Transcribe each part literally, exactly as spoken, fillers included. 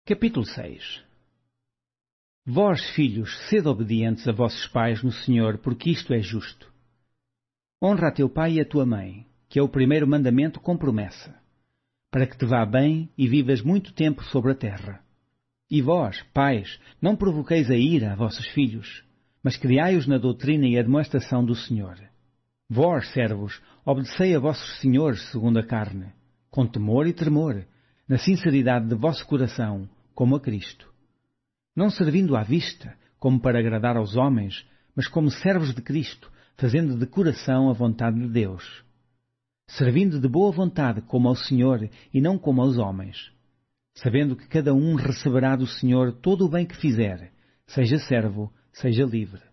Capítulo seis. Vós, filhos, sede obedientes a vossos pais no Senhor, porque isto é justo. Honra a teu pai e a tua mãe, que é o primeiro mandamento com promessa, para que te vá bem e vivas muito tempo sobre a terra. E vós, pais, não provoqueis a ira a vossos filhos, mas criai-os na doutrina e admoestação do Senhor. Vós, servos, obedecei a vossos senhores segundo a carne, com temor e tremor, na sinceridade de vosso coração, como a Cristo. Não servindo à vista, como para agradar aos homens, mas como servos de Cristo, fazendo de coração a vontade de Deus. Servindo de boa vontade como ao Senhor e não como aos homens, sabendo que cada um receberá do Senhor todo o bem que fizer, seja servo, seja livre.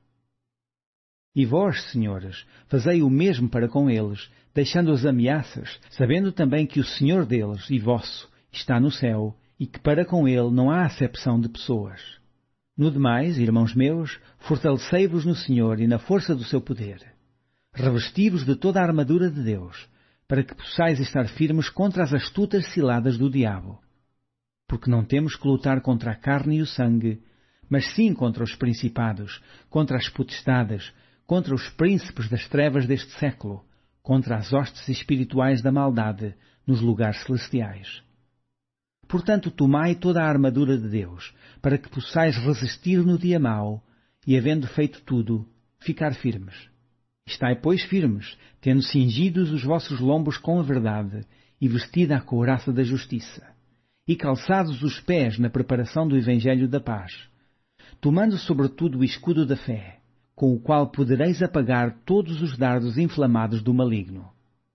E vós, senhores, fazei o mesmo para com eles, deixando as ameaças, sabendo também que o Senhor deles e vosso está no céu, e que para com ele não há acepção de pessoas. No demais, irmãos meus, fortalecei-vos no Senhor e na força do seu poder. Revesti-vos de toda a armadura de Deus, para que possais estar firmes contra as astutas ciladas do diabo. Porque não temos que lutar contra a carne e o sangue, mas sim contra os principados, contra as potestades, contra os príncipes das trevas deste século, contra as hostes espirituais da maldade nos lugares celestiais. Portanto, tomai toda a armadura de Deus, para que possais resistir no dia mau, e, havendo feito tudo, ficar firmes. Estai, pois, firmes, tendo cingidos os vossos lombos com a verdade, e vestida a couraça da justiça, e calçados os pés na preparação do Evangelho da paz, tomando sobretudo o escudo da fé, com o qual podereis apagar todos os dardos inflamados do maligno.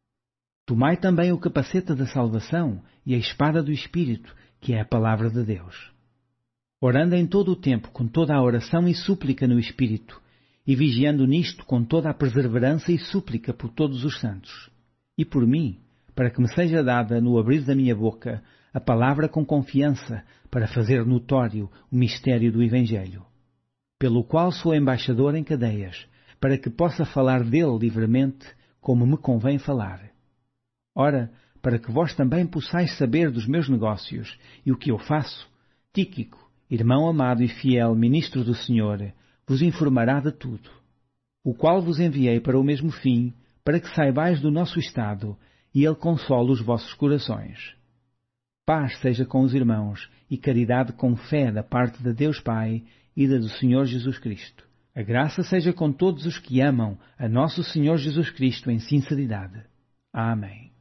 Tomai também o capacete da salvação e a espada do Espírito, que é a palavra de Deus. Orando em todo o tempo com toda a oração e súplica no Espírito, e vigiando nisto com toda a perseverança e súplica por todos os santos. E por mim, para que me seja dada no abrir da minha boca a palavra com confiança, para fazer notório o mistério do Evangelho, pelo qual sou embaixador em cadeias, para que possa falar dele livremente, como me convém falar. Ora, para que vós também possais saber dos meus negócios e o que eu faço, Tíquico, irmão amado e fiel ministro do Senhor, vos informará de tudo, o qual vos enviei para o mesmo fim, para que saibais do nosso estado, e ele console os vossos corações. Paz seja com os irmãos, e caridade com fé da parte de Deus Pai e da do Senhor Jesus Cristo. A graça seja com todos os que amam a nosso Senhor Jesus Cristo em sinceridade. Amém.